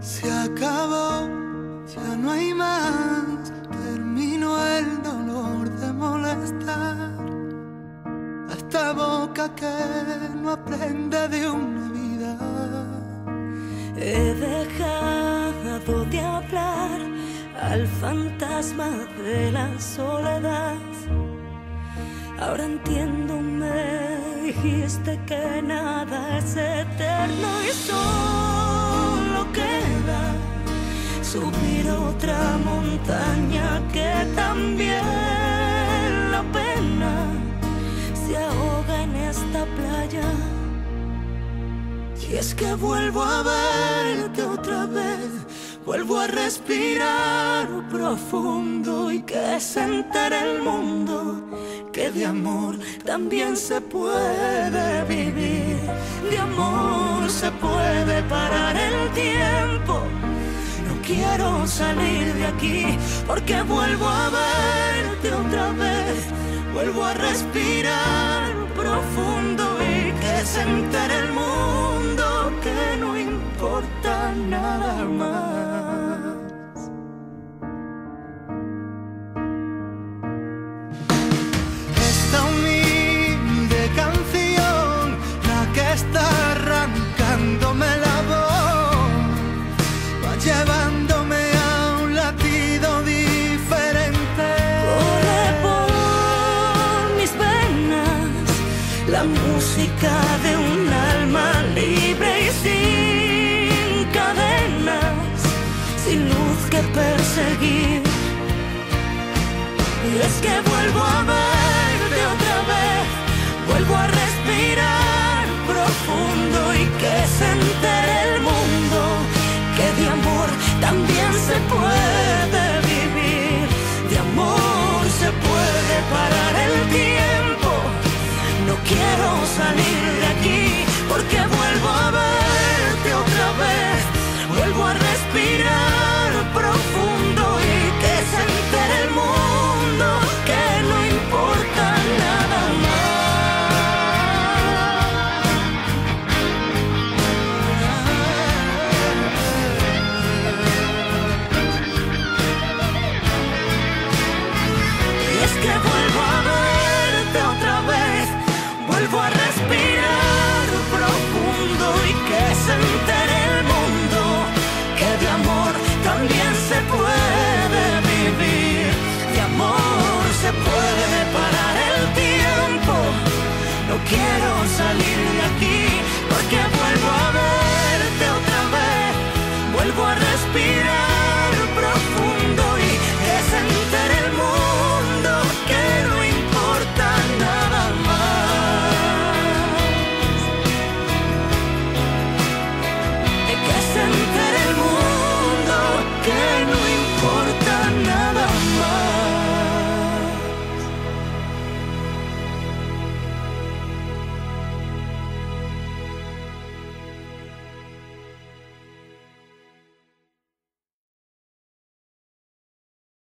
Se acabó, ya no hay más. Terminó el dolor de molestar a esta boca que no aprende de una vida. He dejado de hablar al fantasma de la soledad. Ahora entiendo, me dijiste que nada es eterno y solo queda subir otra montaña, que también la pena se ahoga en esta playa. Y es que vuelvo a verte otra vez, vuelvo a respirar profundo y que se entere el mundo que de amor también se puede vivir. De amor se puede parar el tiempo. No quiero salir de aquí porque vuelvo a verte otra vez, vuelvo a respirar profundo y que se entere el mundo que no importa nada más. Esta humilde canción, la que está arrancándome la voz, va llevándome a un latido diferente. Corre por mis venas la música de un alma libre y sin cadenas, sin luz que perseguir. Y es que vuelvo a ver